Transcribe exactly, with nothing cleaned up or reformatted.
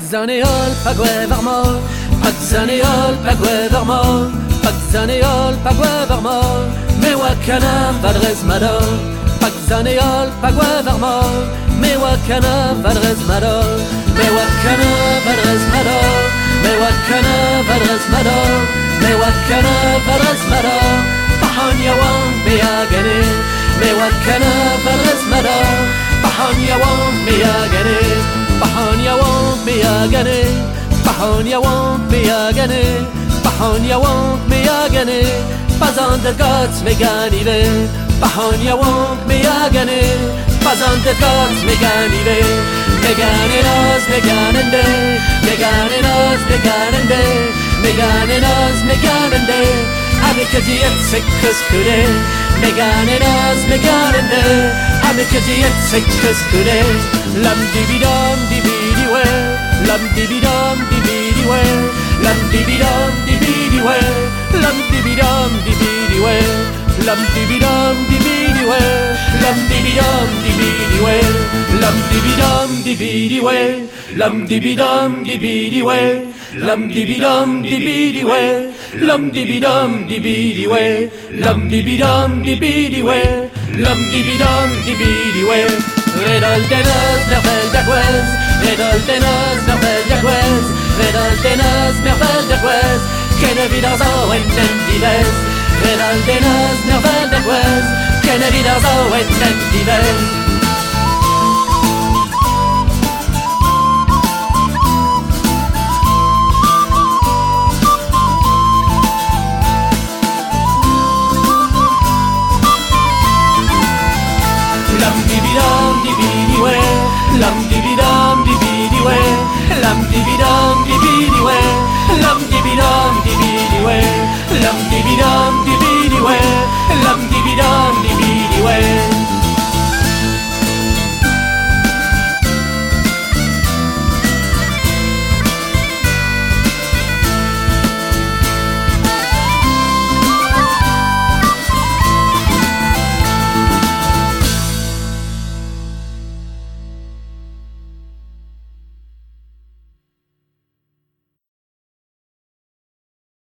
Pagzaneol, pagwevermol, Pagzaneol, pagwevermol, Pagzaneol, pagwevermol, me wakana vadrez madol. Pagzaneol, pagwevermol, me wakana vadrez madol, me wakana vadrez madol, me wakana vadrez madol, me wakana vadrez madol. Pahon yawan beyagane, me wakana vadrez madol, Pahon yawan beyagane, Pahon yawan beyagane, Pahon yawan beyagane, Pahon yawan beyagane, pas on the gods meganive, Pahon yawan beyagane, pas on the gods meganive, meganinos meganende, meganinos meganende, meganinos meganende, avec diet sekus kude, meganinos meganende, avec diet sekus kude, lam dibidam dibidiwe, lam dibidam dibidiwe, lam dibidam dibidiwe, lam dibidam dibidiwe, lam dibidam dibidiwe, lam dibidam dibidiwe, lam dibidam dibidiwe, lam dibidam dibidiwe, lam dibidam dibidiwe, lam dibidam dibidiwe, lam dibidam dibidiwe, lam dibidam dibidiwe. Redol denos mervel d'agwez, Redol denos mervel d'agwez, Redol denos mervel d'agwez, Kennedy dans un wetten divers. Redol denos mervel d'agwez, Kennedy dans un wetten divers.